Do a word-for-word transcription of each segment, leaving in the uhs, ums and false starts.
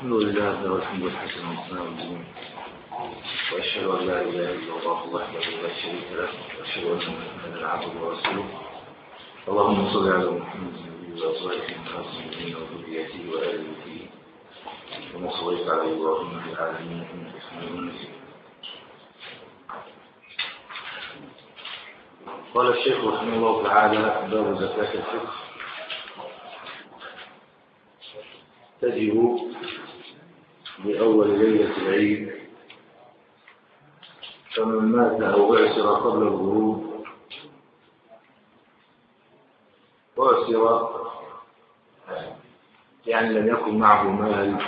الحمد لله له الحمد الحسن والثناء والجميل، وأشهد أن لا إله إلا الله وحده لا شريك له، وأشهد أن محمدا عبده ورسوله. اللهم صل على محمد النبي وأزواجه المؤمنين وذريته وآل بيته كما صليت على إبراهيم في العالمين إنك حميد مجيد. قال الشيخ رحمه الله تعالى: باب زكاة الفطر. تجب بأول ليلة العيد، فمن مات أو أعسر قبل الغروب أعسر يعني لم يكن معه مال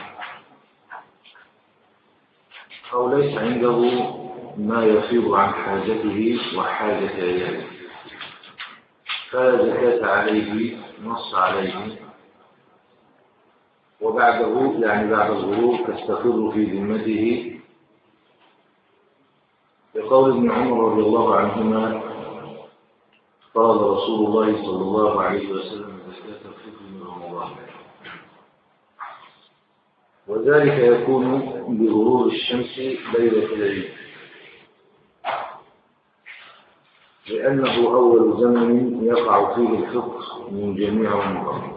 أو ليس عنده ما يفيض عن حاجته وحاجة عياله، فلا زكاة عليه، نص عليه، وبعده يعني بعد الغروب تستقر في ذمته، بقول ابن عمر رضي الله عنهما: فرض رسول الله صلى الله عليه وسلم زكاة الفطر من رمضان، وذلك يكون بغروب الشمس ليلة العيد، لأنه أول زمن يقع فيه الفطر من جميع رمضان.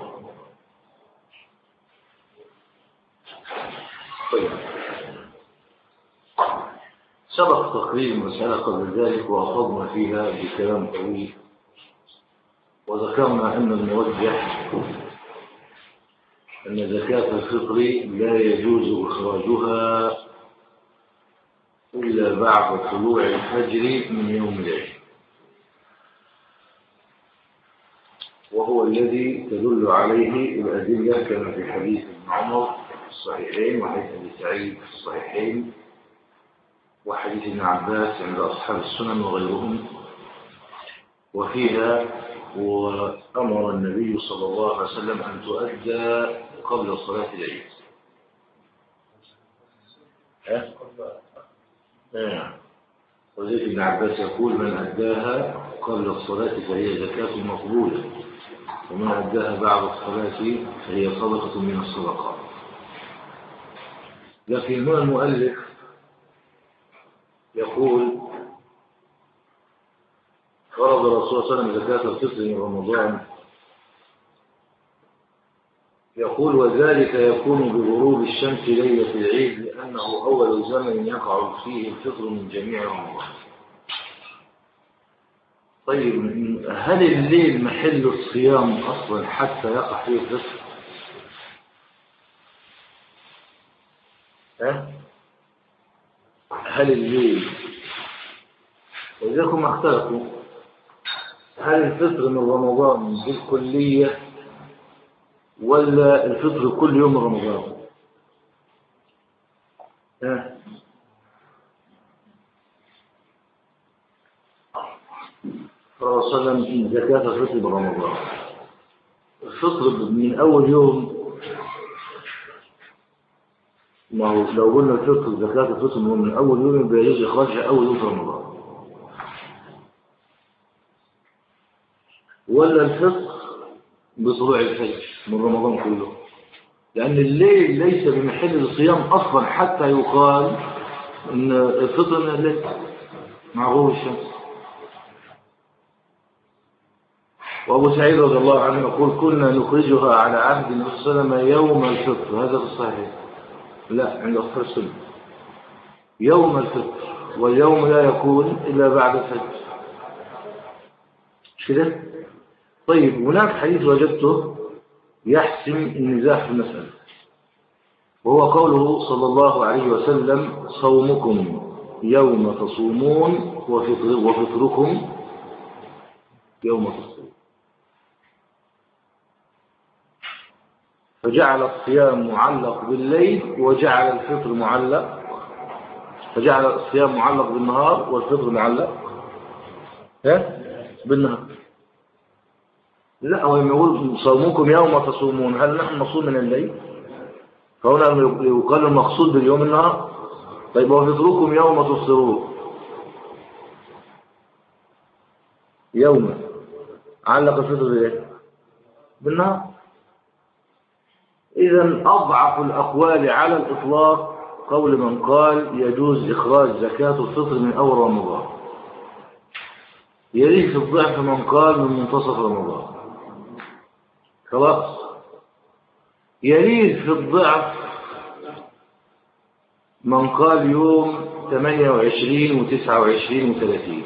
طيب، سبق تقرير المسألة قبل ذلك وأخذنا فيها بكلام طويل، وذكرنا أن المرجح أن زكاة الفطر لا يجوز إخراجها إلا بعد طلوع الفجر من يوم العيد، وهو الذي تدل عليه الأدلة كما في حديث ابن عمر في الصحيحين، وحديث أبي سعيد في الصحيحين، وحديث ابن عباس عند أصحاب السنن وغيرهم، وفيها وأمر النبي صلى الله عليه وسلم أن تؤدى قبل صلاة العيد. ها؟ نعم. وزيد ابن عباس يقول: من أداها قبل الصلاة فهي زكاة مقبولة، ومن أداها بعد الصلاة فهي صدقة من الصدقات. لكن هنا المؤلف يقول: فرض الرسول صلى الله عليه وسلم زكاة الفطر من رمضان، يقول: وذلك يكون بغروب الشمس ليلة العيد، لأنه أول زمن يقع فيه الفطر من جميع رمضان. طيب، هل الليل محل الصيام أصلا حتى يقع فيه الفطر؟ ها؟ هل الليل، وإذاكم اختلفوا، هل الفطر من رمضان بالكلية ولا الفطر كل يوم رمضان؟ ها؟ صلى الله عليه وسلم زكاة الفطر برمضان، الفطر من أول يوم. ما هو لو قلنا الفطر زكاة الفطر من أول يوم يبقى يجوز إخراجها أول يوم في رمضان، ولا الفطر بطلوع الفجر من رمضان كله، لأن الليل ليس بمحل الصيام أصلا حتى يقال إن الفطر من الليل مع غروب الشمس. وأبو سعيد رضي الله عنه يقول: كنا نخرجها على عهد النبي صلى الله عليه وسلم يوم الفطر، هذا في الصحيح، لا عند أصحاب السنة يوم الفطر، واليوم لا يكون إلا بعد الفجر، مش كده؟ طيب، هناك حديث وجدته يحسم النزاع في المسألة، وهو قوله صلى الله عليه وسلم: صومكم يوم تصومون وفطر وفطركم يوم تصومون. فجعل الصيام معلق بالليل وجعل الفطر معلق، فجعل الصيام معلق بالنهار والفطر معلق ها بالنهار. لا، هو يقول صومكم يوم تصومون، هل نحن نصوم من الليل؟ فهنا يقال المقصود باليوم النهار. طيب، وفطركم يوم تفطرون، يوم علق الفطر بايه؟ بالنهار. إذن أضعف الأقوال على الإطلاق قول من قال يجوز إخراج زكاة الفطر من أول رمضان، يليه في الضعف من قال من منتصف رمضان، خلاص. يليه في الضعف من قال يوم ثمانية وعشرين وتسعة وعشرين وثلاثين،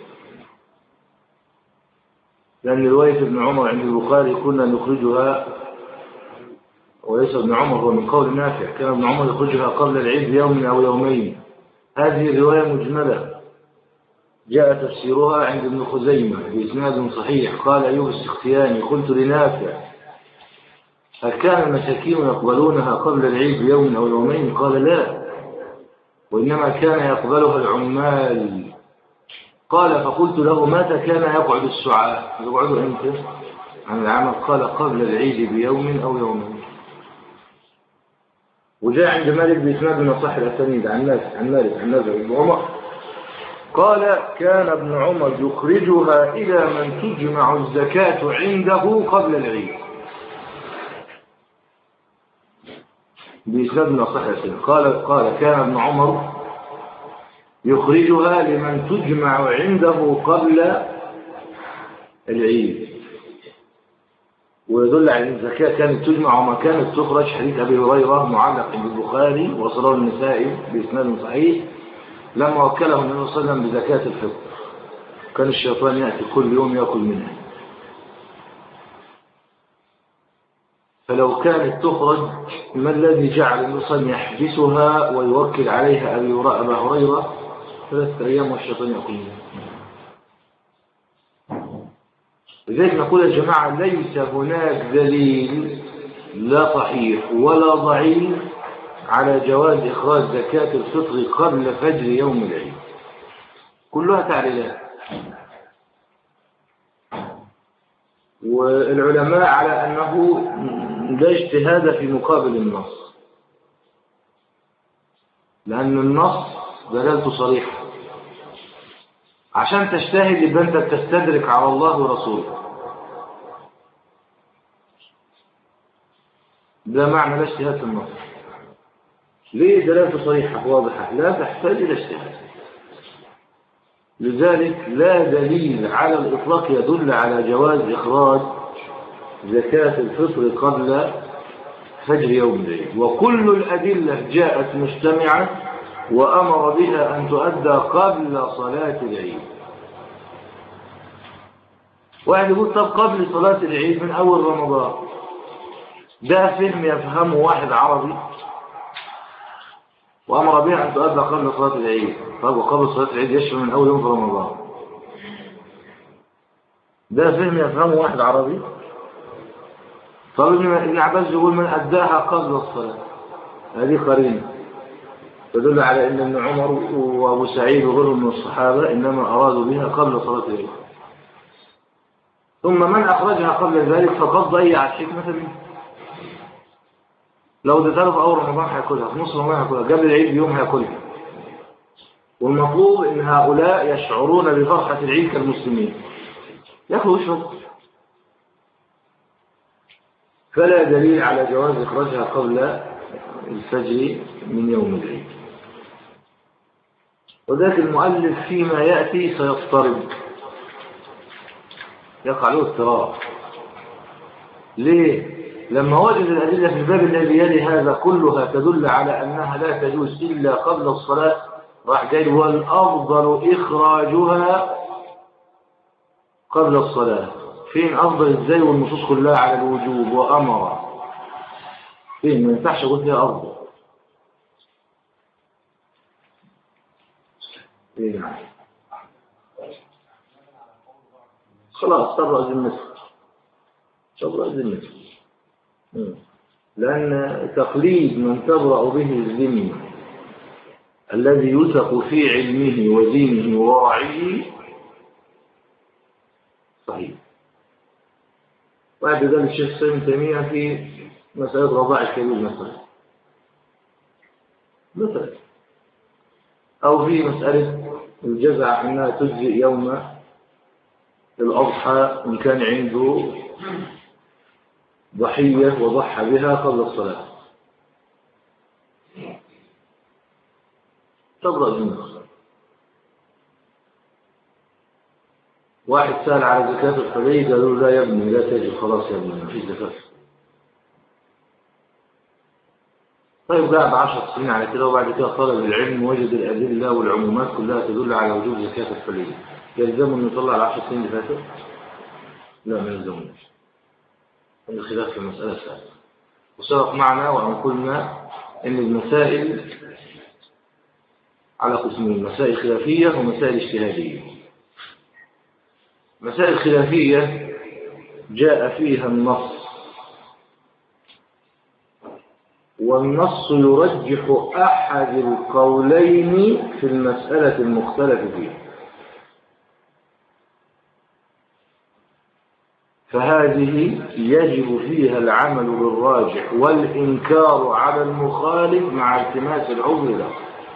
لأن رواية ابن عمر عند البخاري كنا نخرجها، وليس ابن عمر هو من قول نافع، كان ابن عمر يخرجها قبل العيد بيوم أو يومين. هذه الرواية مجملة جاء تفسيرها عند ابن خزيمة بإسناد صحيح. قال أيوب السختياني قلت لنافع هل كان المساكين يقبلونها قبل العيد بيوم أو يومين؟ قال لا، وإنما كان يقبلها العمال. قال فقلت له متى كان يقعد السعاة؟ يقعدوا امتى عن العمل؟ قال قبل العيد بيوم أو يومين. وجاء عند مالك بإسناد من صح الأسانيد عن مالك عن مالك عن نافع بن عمر قال كان ابن عمر يخرجها إلى من تجمع الزكاة عنده قبل العيد، بإسناد من صح الأسانيد. قال قال كان ابن عمر يخرجها لمن تجمع عنده قبل العيد، ويدل على أن الزكاة كانت تجمع وما كانت تخرج. حديث أبي هريرة معلق عند البخاري وصله النسائي بإسناد صحيح لما وكله النبي صلى الله عليه وسلم بزكاة الفطر، كان الشيطان يأتي كل يوم يأكل منها، فلو كانت تخرج ما الذي جعل النبي صلى الله عليه وسلم يحبسها ويوكل عليها أبا هريرة ثلاثة أيام والشيطان يأكل منها؟ لذلك نقول يا جماعة ليس هناك دليل لا صحيح ولا ضعيف على جواز إخراج زكاة الفطر قبل فجر يوم العيد، كلها تعليلات. والعلماء على أنه لا اجتهاد في مقابل النص، لأن النص دلالته صريحة. عشان تجتهد يبقى أنت تستدرك على الله ورسوله، ده معنى لا اجتهاد في النص. ليه؟ دلالته صريحة واضحة لا تحتاج إلى اجتهاد. لذلك لا دليل على الإطلاق يدل على جواز إخراج زكاة الفطر قبل فجر يوم العيد، وكل الأدلة جاءت مجتمعة وأمر بها أن تؤدى قبل صلاة العيد. واحد يقول طب قبل صلاة العيد من أول رمضان، ده فهم يفهمه واحد عربي وأمر بها أن تؤدى قبل صلاة العيد. طب وقبل صلاة العيد يشمل من أول يوم في رمضان، ده فهم يفهمه واحد عربي. طب ابن عباس يقول من أداها قبل الصلاة، هذه قرينة تدل على أن ابن عمر وأبو سعيد وغيرهم من الصحابة إنما أرادوا بها قبل صلاة العيد. ثم من أخرجها قبل ذلك فقد ضيع الحكمة منه. لو اديتها في أول رمضان هياكلها، في نص رمضان هياكلها، قبل العيد بيوم هياكلها. والمطلوب إن هؤلاء يشعرون بفرحة العيد كالمسلمين، يأكلوا ويشربوا. فلا دليل على جواز إخراجها قبل الفجر من يوم العيد. وذاك المؤلف فيما يأتي سيضطرب، يقع له اضطراب. ليه؟ لما وجد الأدلة في الباب الذي يلي هذا كلها تدل على أنها لا تجوز إلا قبل الصلاة، راح قال والأفضل إخراجها قبل الصلاة. فين أفضل إزاي والنصوص كلها على الوجوب وأمر؟ فين؟ ما ينفعش أقول فيها أفضل. فين؟ خلاص تبرأ ذمتك، تبرأ ذمتك، لأن تقليد من تبرأ به الذمة الذي يثق في علمه ودينه ووعيه صحيح. بعد ذلك الشيخ ابن تيمية في مسألة رضاع الكبير مثلا مثلا أو في مسألة الجزع أنها تجزئ يوم الأضحى إن كان عنده ضحية وضحى بها قبل الصلاة تبرأ منه. واحد سأل على زكاة الحلي قالوا لا يا ابني لا تجب، خلاص يا ابني ما فيش زكاة. طيب قاعد عشر سنين على كده وبعد كده طلب العلم وجد الأدلة والعمومات كلها تدل على وجوب زكاة الحلي، يلزمه انه يطلع العشر سنين اللي فاتوا؟ لا ما يلزموش. هذا خلاف في المسألة الثانية. وسبق معنا وأن قلنا ان المسائل على قسمين، مسائل خلافية ومسائل اجتهادية. مسائل خلافية جاء فيها النص والنص يرجح أحد القولين في المسألة المختلف فيها، فهذه يجب فيها العمل بالراجح والإنكار على المخالف مع التماس العذر له.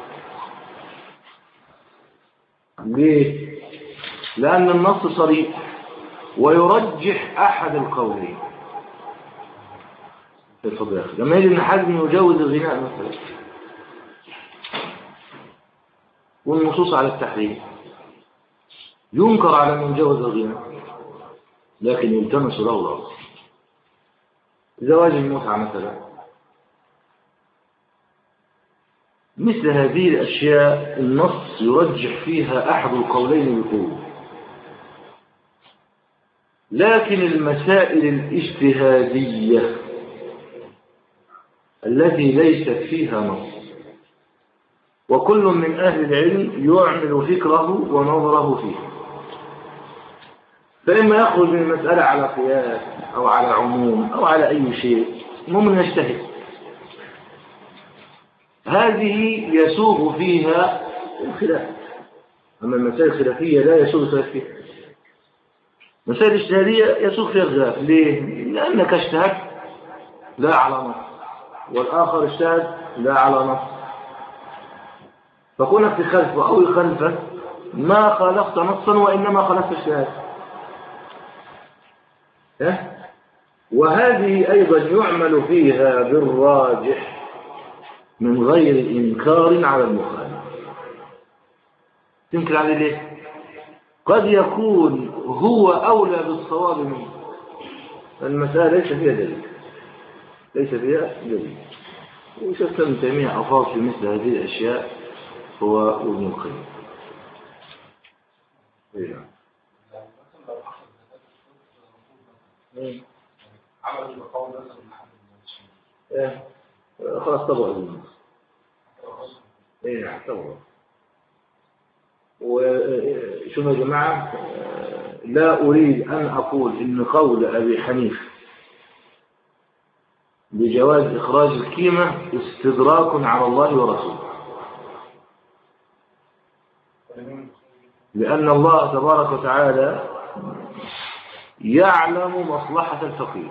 ليه؟ لأن النص صريح ويرجح أحد القولين. الفضل يا أخي لما يجب أن حزم يجوز الغناء مثلا والنصوص على التحريم، ينكر على من جوز الغناء لكن يلتمس له الأرض. زواج المتعة مثلا، مثل هذه الأشياء النص يرجح فيها أحد القولين بقوة. لكن المسائل الاجتهادية التي ليست فيها نص وكل من أهل العلم يعمل فكره ونظره فيه، فإما يخرج من المسألة على قياس أو على عموم أو على أي شيء، المهم نجتهد. هذه يسوغ فيها الخلاف، أما المسائل الخلافية لا يسوغ الخلاف فيها. مسائل اجتهادية يسوغ فيها الخلاف. ليه؟ لأنك اجتهدت لا على نص والآخر اجتهد لا على نص، فكونك تخالفه أو يخالفه ما خالفت نصا وإنما خالفت اجتهاد. وهذه أيضا يعمل فيها بالراجح من غير إنكار على المخالف. تنكر عليه ليه؟ قد يكون هو أولى بالصواب منه، المسألة ليس فيها دليل، ليس فيها دليل. وشفت ابن تيمية أفاض في مثل هذه الأشياء هو ابن القيم. إيه عمل المقاوم ايه خلاص طبعا النص ايه نعم طبعا. وشوفوا يا جماعة، لا أريد أن أقول إن قول أبي حنيفة بجواز إخراج القيمة استدراك على الله ورسوله، لأن الله تبارك وتعالى يعلم مصلحة الفقير.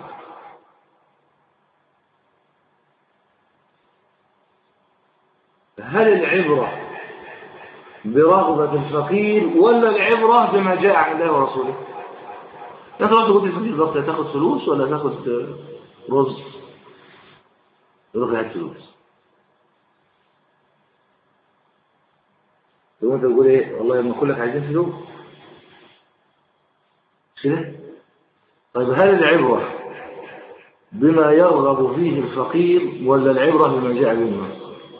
هل العبرة برغبة الفقير ولا العبرة بما جاء عن الله ورسوله؟ لا تقول تقول الفقير بالضبط تاخذ فلوس ولا تاخذ رز؟ تروح هات فلوس. ثم انت تقول ايه؟ والله لما كلك عايزين فلوس كده. طيب هل العبرة بما يرغب فيه الفقير ولا العبرة بما جاء به النص؟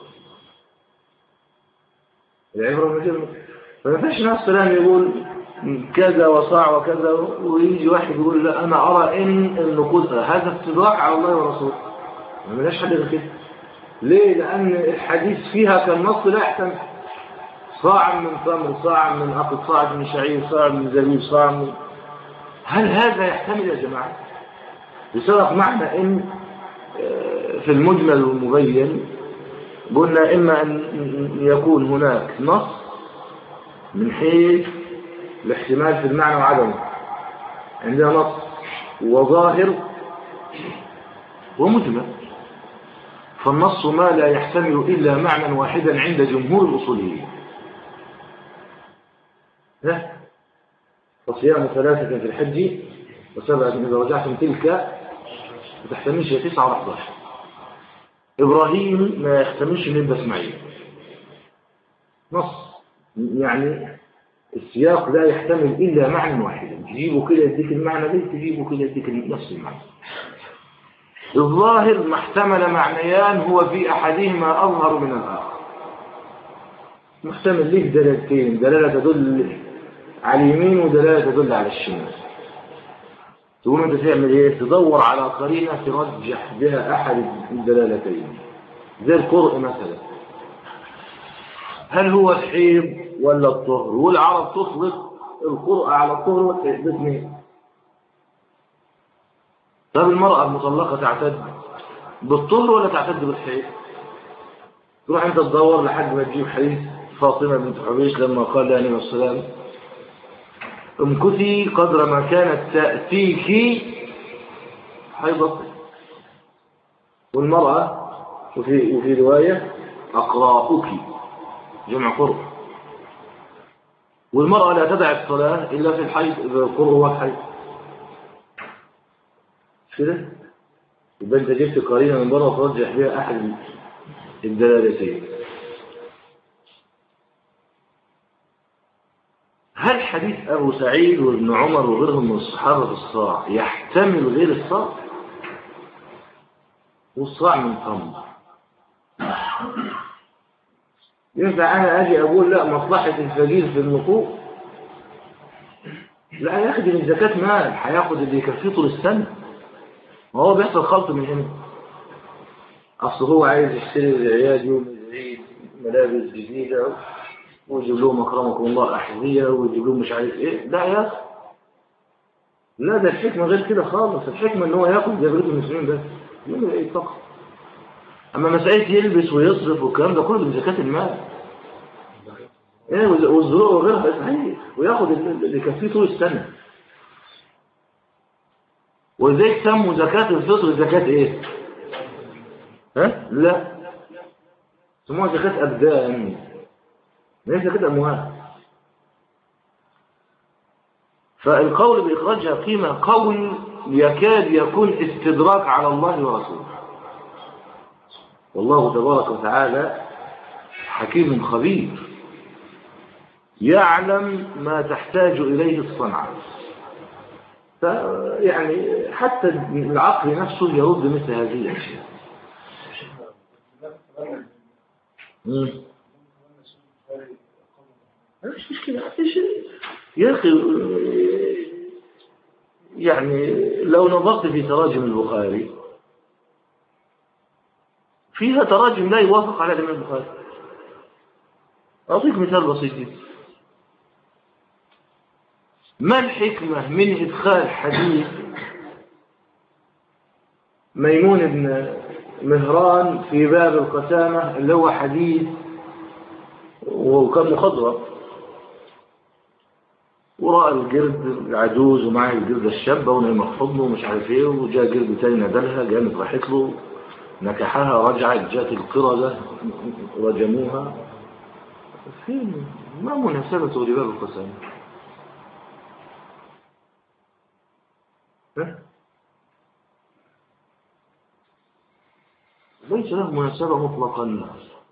العبرة بما جاء به النص. فما فيش ناس سلام يقول كذا وصاع وكذا ويجي واحد يقول لا أنا أرى إن النقود هذا استدراك على الله ورسوله. ما ملاش حد غير كده. ليه؟ لأن الحديث فيها كالنص لا يحتمل. صاع من تمر، صاع من عقد، صاع من شعير، صاع من زبيب، صاع من، هل هذا يحتمل يا جماعة؟ بسبب معنى إن في المجمل والمبين قلنا إما أن يكون هناك نص من حيث الاحتمال في المعنى وعدمه، عندنا نص وظاهر ومجمل، فالنص ما لا يحتمل إلا معنى واحدا عند جمهور الأصوليين. فصيام ثلاثة في الحج وسبعة إذا رجعتم تلك ما تحتملش يا تسعة ولا حداشر. إبراهيم ما يحتملش إن يبقى إسماعيل، نص يعني السياق لا يحتمل إلا معنى واحدا، تجيبه كده يديك المعنى ده، تجيبه كده يديك نفس المعنى. الظاهر ما احتمل معنيان هو في أحدهما أظهر من الآخر، محتمل ليه دلالتين، دلالة تدل على اليمين ودلالة تدل على الشمال. تقوم انت تعمل ايه؟ تدور على قرينة ترجح بها أحد الدلالتين، زي القرء مثلا، هل هو الحيض ولا الطهر؟ والعرب تطلق القرء على الطهر والحيض باثنين. طب المرأة المطلقة تعتد بالطهر ولا تعتد بالحيض؟ تروح انت تدور لحد ما تجيب حديث فاطمة بنت حبيش لما قال لها عليه السلام امكثي قدر ما كانت تأتيك حيضتك. والمرأة وفي, وفي رواية أقراؤك جمع قرء. والمرأة لا تدع الصلاة إلا في الحيض، إذا القرء هو الحيض. كده يبقى انت جبت قرينة من بره ترجح بها أحد الدلالتين. هل حديث أبو سعيد وابن عمر وغيرهم من الصحابة في الصاع يحتمل غير الصاع؟ والصاع من تمر. ينفع أنا أجي أقول لا مصلحة الفقير في النقود؟ لا، ياخد من زكاة مال، هياخد اللي يكفيه طول السنة. ما هو بيحصل خلط من هنا. أصل هو عايز يشتري العيال يوم العيد ملابس جديدة ويجيب لهم أكرمكم الله أحذية ويجيب لهم مش عارف إيه، لا يا أخي، لا، ده الحكمة غير كده خالص. الحكمة إن هو ياخد زي بقية المسلمين بس يوم العيد فقط. أما مسألة يلبس ويصرف والكلام ده كله من زكاة المال، إيه، والزروع وغيرها صحيح، وياخد اللي يكفيه طول السنة. وإزاي سموا زكاة الفطر زكاة إيه؟ ها؟ لا، سموها زكاة أبدان، ليس زكاة أموال. فالقول بإخراجها قيمة قول يكاد يكون استدراك على الله ورسوله. والله تبارك وتعالى حكيم خبير يعلم ما تحتاج إليه الصنعة، فيعني حتى العقل نفسه يرد مثل هذه الأشياء. مش مشكلة يا أخي، يعني لو نظرت في تراجم البخاري فيها تراجم لا يوافق على الإمام البخاري. أعطيك مثال بسيط جدا. ما الحكمة من إدخال حديث ميمون بن مهران في باب القسامة اللي هو حديث وكان مخضرم ورأى الجرد العجوز ومعه الجرد الشابة ونايمة في حضنه ومش عارف ايه، وجاء جرد تاني ندلها، قامت راحت له نكحها، رجعت جات القردة رجموها. فين ما مناسبته لباب القسامة؟ ليس له مناسبة مطلقا.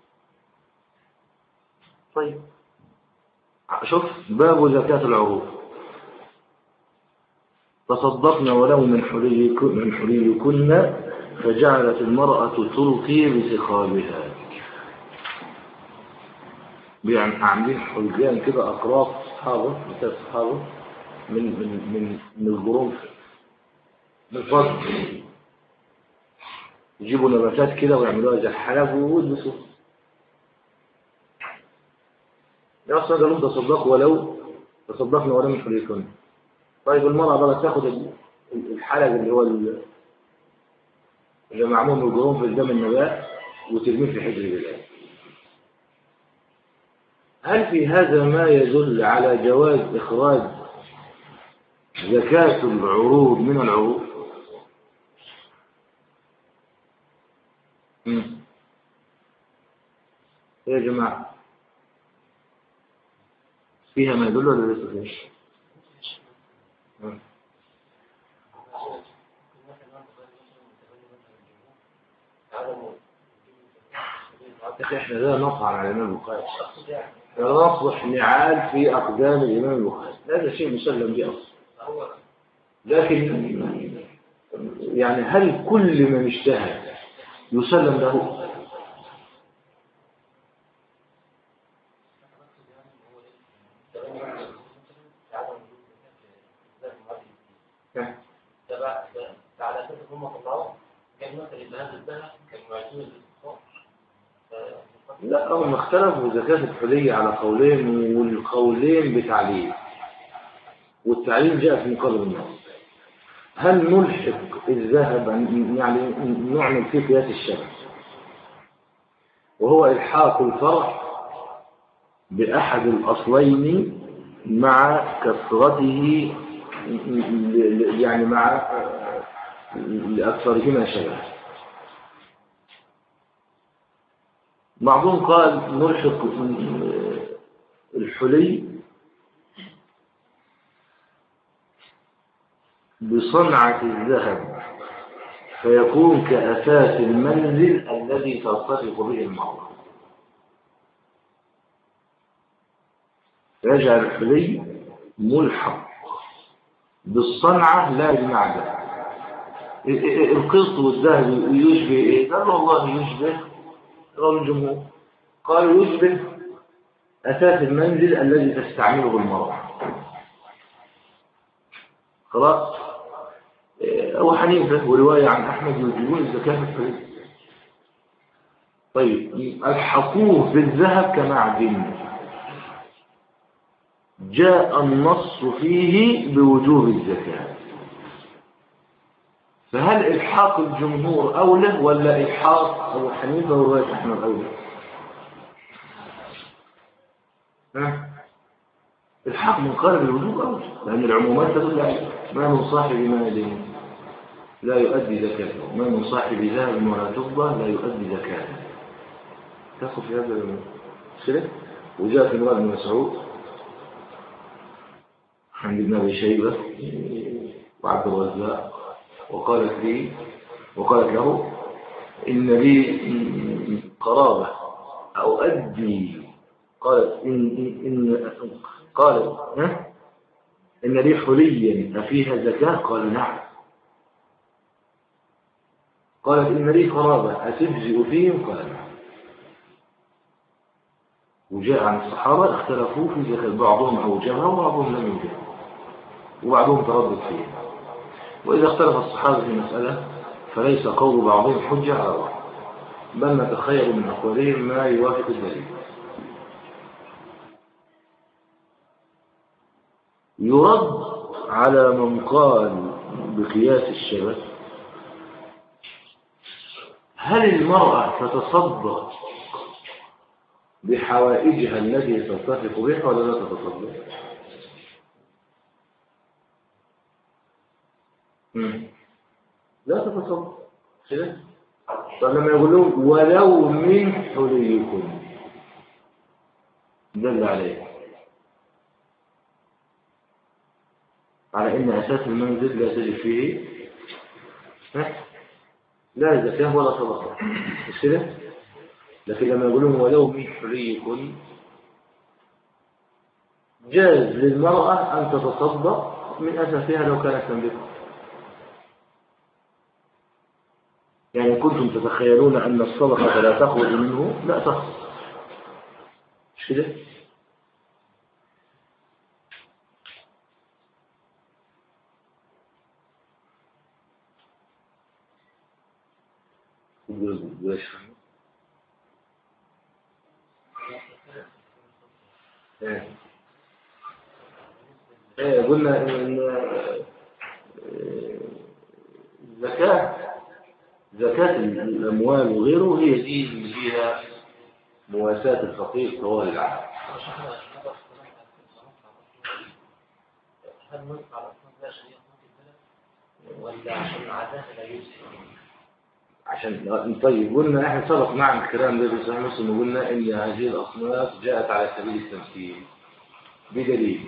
طيب شوف باب زكاة العروض، تصدقنا ولو من حليكن من حليكن فجعلت المرأة تلقي بسخابها. يعني عاملين حلقان كده أقراص صحابة مثال صحابة من من من من الجروف من الفضل، يجيبوا نباتات كده ويعملوها زي الحلب ويلبسوا. يا أصلا قالوا تصدقوا ولو تصدقنا ولو من حليكن. طيب المرأة بقى تاخد الحلب اللي هو اللي معمول من الجروف في قدام النبات وترميه في حجر البلاد. هل في هذا ما يدل على جواز إخراج زكاة العروض من العروض؟ مم. يا جماعة فيها ما يدل ولا ليس فيها؟ أخي إحنا لا نطعن على الإمام البخاري، لا نصلح نعال في أقدام الإمام البخاري، هذا شيء مسلم به أصلا. لكن يعني هل كل من اجتهد يسلم له؟ لا هم اختلفوا زكاة الحلي على قولين، والقولين بتعليل، والتعليل جاء في مقابل النص. هل نلحق الذهب يعني نعمل فيه قياس الشبه، وهو إلحاق الفرع بأحد الأصلين مع كثرته يعني مع لأكثرهما شبه. بعضهم قال نلحق الحلي بصنعة الذهب فيكون كأساس المنزل الذي ترتفق به المرأة، يجعل الحلي ملحق بالصنعة لا بالمعدن. القسط والذهب يشبه ايه؟ قال والله يشبه، قال الجمهور قال يشبه أساس المنزل الذي تستعمله المرأة. خلاص. أبو حنيفة ورواية عن أحمد يوجبون الزكاة في الحلي. طيب الحقوه بالذهب كمعدن، جاء النص فيه بوجوب الزكاة، فهل إلحاق الجمهور أولى ولا إلحاق أبو حنيفة ورواية أحمد أولى؟ ها؟ الحق من قارب الوجوب أولى، لأن العمومات تدل عليه. ما من صاحب مال لا يؤدي زكاته، ما من صاحب ذهب ولا فضة لا يؤدي زكاته. تأخذ في هذا المسألة. وجاء في رواية ابن مسعود عند ابن أبي شيبة وعبد الرزاق وقالت لي وقالت له إن لي قرابة أو أدي، قالت إن إن قالت إن لي حليا أفيها زكاة؟ قال نعم. قالت إن لي قرابة أتجزئ فيهم؟ قال نعم. وجاء عن الصحابة اختلفوا في زكاة، بعضهم أوجبها وبعضهم لم يوجبها وبعضهم تردد فيها. وإذا اختلف الصحابة في مسألة فليس قول بعضهم حجة على بعض، بل نتخيل من أقوالهم ما يوافق الدليل. يرد على من قال بقياس الشبه: هل المرأة تتصدق بحوائجها التي تتفق بها ولا لا تتصدق؟ لا تتصدق. فلما يقول لهم ولو من حليكم دل عليه على ان اساس المنزل لا تجد فيه لا زكاة ولا صدقة، مش كده؟ لكن لما يقول لهم ولو من حليكم جاز للمرأة ان تتصدق من اساسها لو كانت تملكه. يعني كنتم تتخيلون أن الصدقة لا تخرج منه، لا تخرج، مش كده؟ ايه ايه قلنا ان الزكاة زكاة الأموال وغيره هي دي اللي فيها مواساة الفقير طوال العام. هل ننص على لا شريعة البلد ولا عشان عادها لا يوسف؟ عشان طيب قلنا احنا سبق معنا الكلام ده في صحيح مسلم، وقلنا ان هذه الأصناف جاءت على سبيل التمثيل بدليل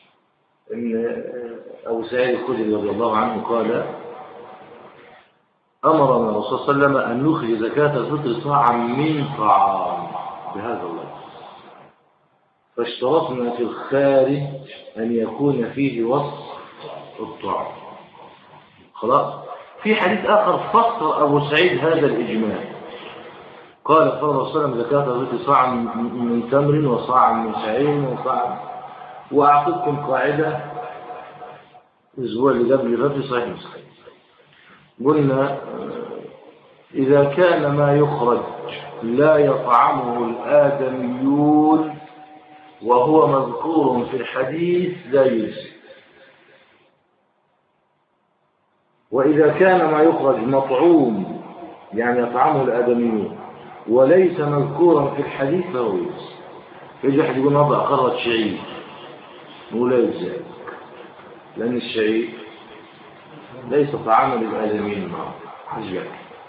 ان أبو سعيد الخدري رضي الله عنه قال أمرنا الرسول صلى الله عليه وسلم أن نخرج زكاة الفطر صاعا من طعام بهذا اللفظ، فاشترطنا في الخارج أن يكون فيه وصف الطعام. خلاص. في حديث آخر فسر أبو سعيد هذا الإجمال، قال صلى الله عليه وسلم زكاة الفطر صاعا من تمر وصاعا من شعير وصاعا. وأعطيكم قاعدة الأسبوع اللي قبل في صحيح مسلم، قلنا إذا كان ما يخرج لا يطعمه الآدميون وهو مذكور في الحديث لا يجزي، وإذا كان ما يخرج مطعوم يعني يطعمه الآدميون وليس مذكورا في الحديث فهو يجزي. يجي أحد يقول هذا أخرج شعير، ولا يجزي لأن الشعير ليس طعاما للآدميين معه حجة.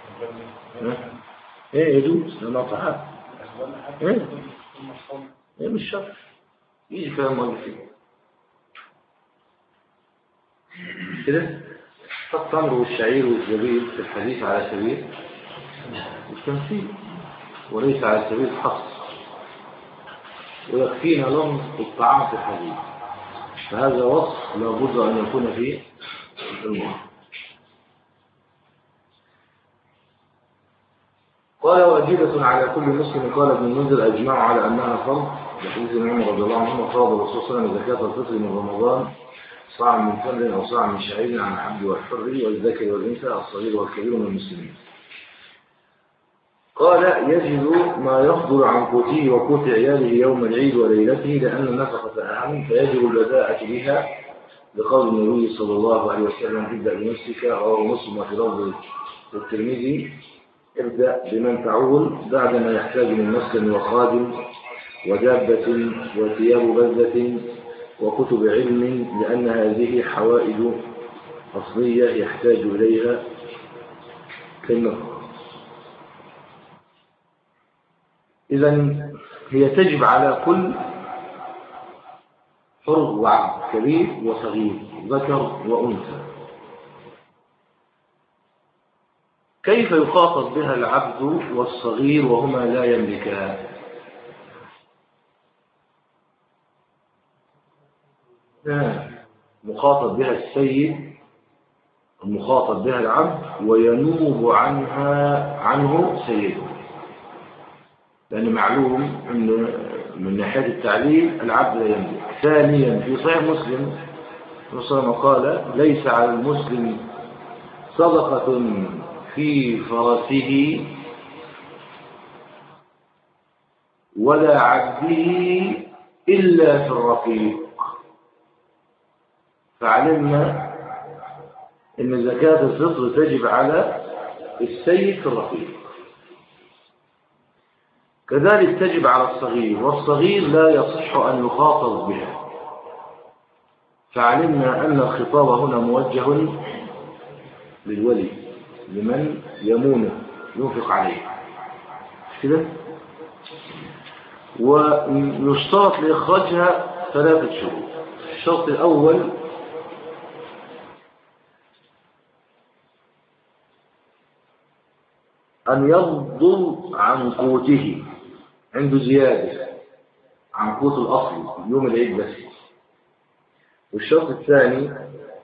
ايه يجوز لما طعام ايه ايه مش شرط يجي كلام ما فيه كده. فالتمر والشعير والزبيب في الحديث على سبيل التمثيل وليس على سبيل الحصر، ويكفينا لهم الطعام في الحديث، فهذا وصف لابد أن يكون فيه المعنى. قال واجبة على كل مسلم. قال ابن المنذر أجمعوا على أنها فرض، لحديث ابن عمر رضي الله عنه فرض الرسول صلى الله عليه وسلم زكاة الفطر من رمضان صاع من تمر أو صاع من شعير عن العبد والحر والذكر والأنثى الصغير والكبير من المسلمين. قال يجب ما يفضل عن قوته وقوت عياله يوم العيد وليلته لأن النفقة أهم، فيجب البداءة بها لقول النبي صلى الله عليه وسلم ابدأ بنفسك، رواه مسلم وفي لفظ الترمذي ابدأ بمن تعول بعدما يحتاج من مسكن وخادم ودابة وثياب بذة وكتب علم، لأن هذه حوائج أصلية يحتاج إليها كالنفقة. إذن هي تجب على كل حر وعبد كبير وصغير ذكر وأنثى. كيف يخاطب بها العبد والصغير وهما لا يملكان؟ مخاطب بها السيد المخاطب بها العبد وينوب عنها عنه سيده، لأن معلوم أن من ناحية التعليل العبد لا يملك. ثانيا في صحيح مسلم رسول قال ليس على المسلم صدقة في فرسه ولا عبده إلا في الرقيق. فعلمنا أن زكاة الفطر تجب على السيد في الرقيق، كذلك تجب على الصغير، والصغير لا يصح أن يخاطب بها. فعلمنا أن الخطاب هنا موجه للولي لمن يمونه ينفق عليه كده. ويشترط لإخراجها ثلاثة شروط. الشرط الأول أن يفضل عن قوته، عنده زيادة عن قوت الأصل يوم العيد بس. والشرط الثاني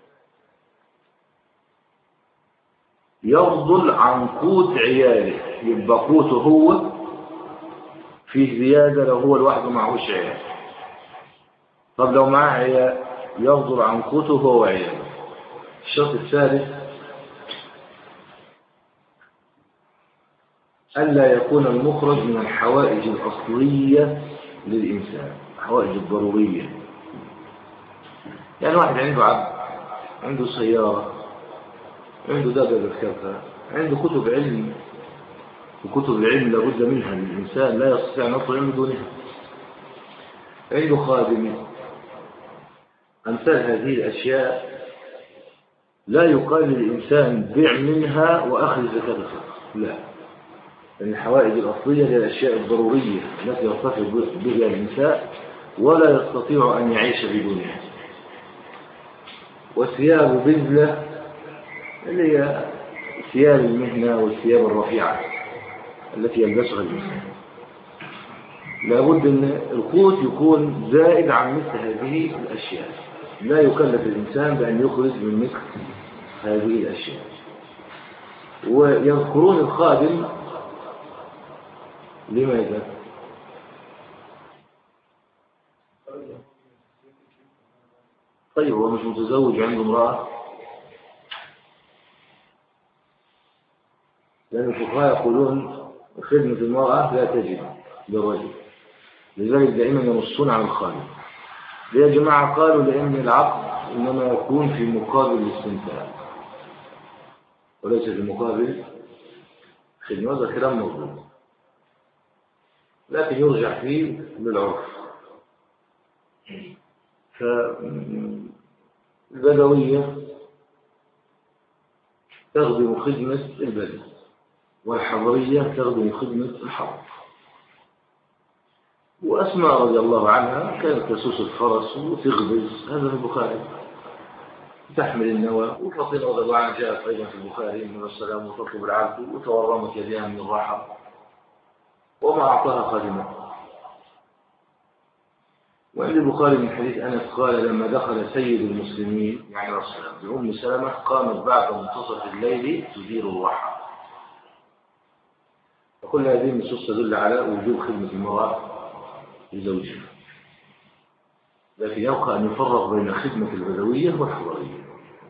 يفضل عن قوت عياله، يبقى قوته هو فيه زيادة لو هو لوحده معهوش عيال. طب لو معه عيال يفضل عن قوته هو عياله. الشرط الثالث ألا يكون المخرج من الحوائج الأصلية للإنسان، الحوائج الضرورية. يعني واحد عنده عبد، عنده سيارة، عنده دابة بالكفة، عنده كتب علم، وكتب العلم لابد منها للإنسان لا يستطيع أن يطلع من دونها، عنده خادم. أمثال هذه الأشياء لا يقال للإنسان بيع منها وأخذ زكاة الفطر، لا، لأن الحوائج الأصلية هي الأشياء الضرورية التي يرتفع بها الإنسان ولا يستطيع أن يعيش بدونها. وثياب بذلة اللي هي ثياب المهنة والثياب الرفيعة التي يلبسها الإنسان. لابد أن القوت يكون زائد عن مثل هذه الأشياء، لا يكلف الإنسان بأن يخرج من مثل هذه الأشياء. ويذكرون الخادم لماذا؟ طيب هو مش متزوج عنده امرأة؟ لأن الفقهاء يقولون خدمة المرأة لا تجب للرجل، لذلك دائما ينصون على الخادم. يا جماعة قالوا لأن العقد إنما يكون في مقابل الاستمتاع وليس في مقابل خدمة. هذا كلام مظلوم، لكن يرجع فيه للعرف. فالبدوية تخدم خدمة البدو، والحضرية تخدم خدمة الحضر. وأسماء رضي الله عنها كانت تسوس الفرس وتغبز، هذا في البخاري، تحمل النوى. وفاطمة رضي الله عنها جاءت أيضا في البخاري من السلام وتطلب العبد وتورمت يديها من الراحة وما أعطاها خادمة. وعند البخاري من حديث أنس قال لما دخل سيد المسلمين يعني رسول الله بأم سلمة قامت بعد منتصف الليل تدير الراحة. وكل هذه النصوص تدل على وجوب خدمة المرأة لزوجها، لكن يبقى أن يفرق بين خدمة البدوية والحضرية.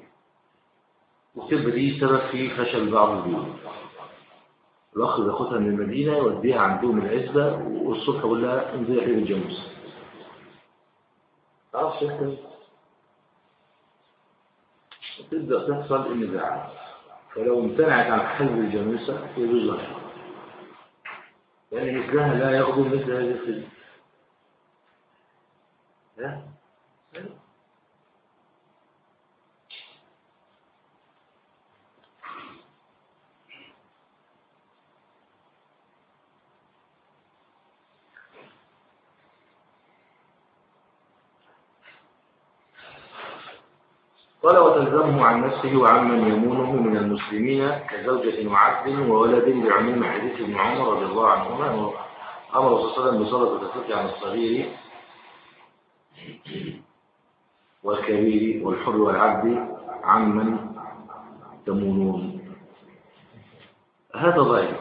وكتب دي سبب في فشل بعض البيوت. الأخ ياخدها من المدينة يوديها عندهم العزبة والصبح يقول لها انزلي حليب الجاموس. تعرف شكل تبدأ تحصل النزاعات، فلو امتنعت عن حلب الجاموسة يجوز لها، يعني مثلها لا يأخذ مثل هذه الخدمة. ها؟ قال وتلزمه عن نفسه وعمن يمونه من المسلمين كزوجة وعبد وولد بعموم حديث ابن عمر رضي الله عنهما أمر صلى الله عليه وسلم بصدقة الفطر عن الصغير والكبير والحر والعبد عمن تمونون. هذا ضعيف،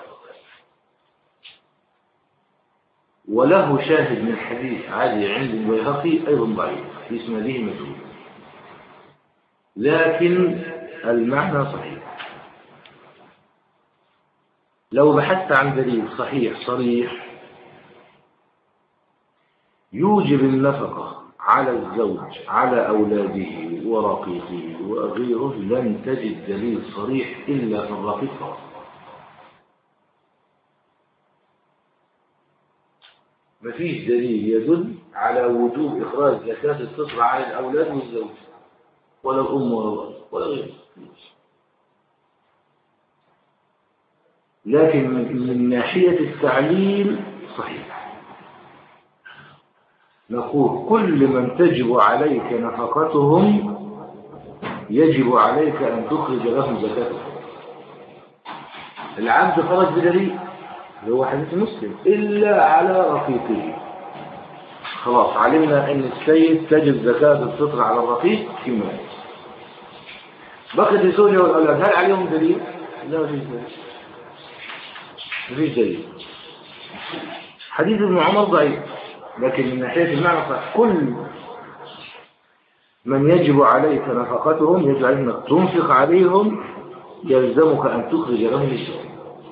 وله شاهد من حديث علي عند البيهقي أيضا ضعيف في اسناده مجهول، لكن المعنى صحيح. لو بحثت عن دليل صحيح صريح يوجب النفقة على الزوج على أولاده ورقيقه وغيره لن تجد دليل صريح إلا في الرقيق فقط. مفيش دليل يدل على وجوب إخراج زكاة الفطر على الأولاد والزوج ولا الأم ولا الأب ولا غيره، لكن من ناحية التعليل صحيح. نقول كل من تجب عليك نفقتهم يجب عليك أن تخرج لهم زكاة الفطر. العبد خرج بدليل اللي هو حديث مسلم إلا على رقيقه، خلاص علمنا أن السيد تجب زكاة الفطر على الرقيق في مال. بقيت الزوجة والأولاد هل عليهم دليل؟ لا مفيش دليل، مفيش دليل. حديث ابن عمر ضعيف، لكن من ناحية المعنى صح. كل من يجب عليك نفقتهم يجب عليك أنك تنفق عليهم يلزمك أن تخرج لهم الزكاة.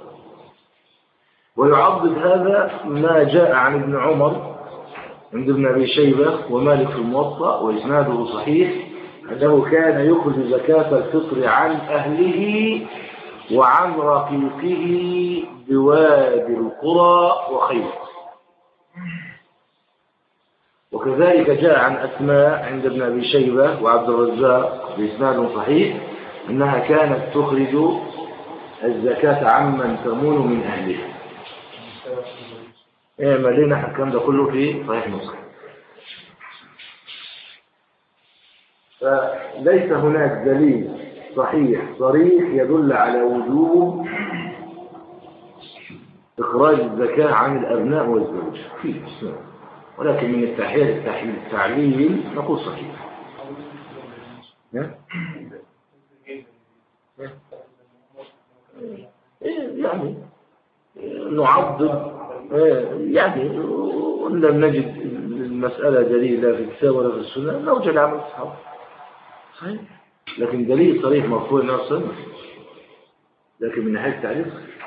ويعضد هذا ما جاء عن ابن عمر عند ابن أبي شيبة ومالك في الموطأ وإسناده صحيح أنه كان يخرج زكاة الفطر عن أهله وعن رقيقه بوادي القرى وخير. وكذلك جاء عن أسماء عند ابن أبي شيبة وعبد الرزاق بإسناد صحيح أنها كانت تخرج الزكاة عمن تمون من أهله. إيه ما لنا حكم ده كله في صحيح مسلم. فليس هناك دليل صحيح صريح يدل على وجوب إخراج الزكاة عن الأبناء والزوج فيه، ولكن من التحليل التحليل التعليل نقول صحيح. يعني نعضد يعني إن لم نجد المسألة دليل لا في الكتاب ولا في السنة نوجد عمل الصحابة صحيح، لكن دليل صريح مرفوع نفسه، لكن من ناحية التعليل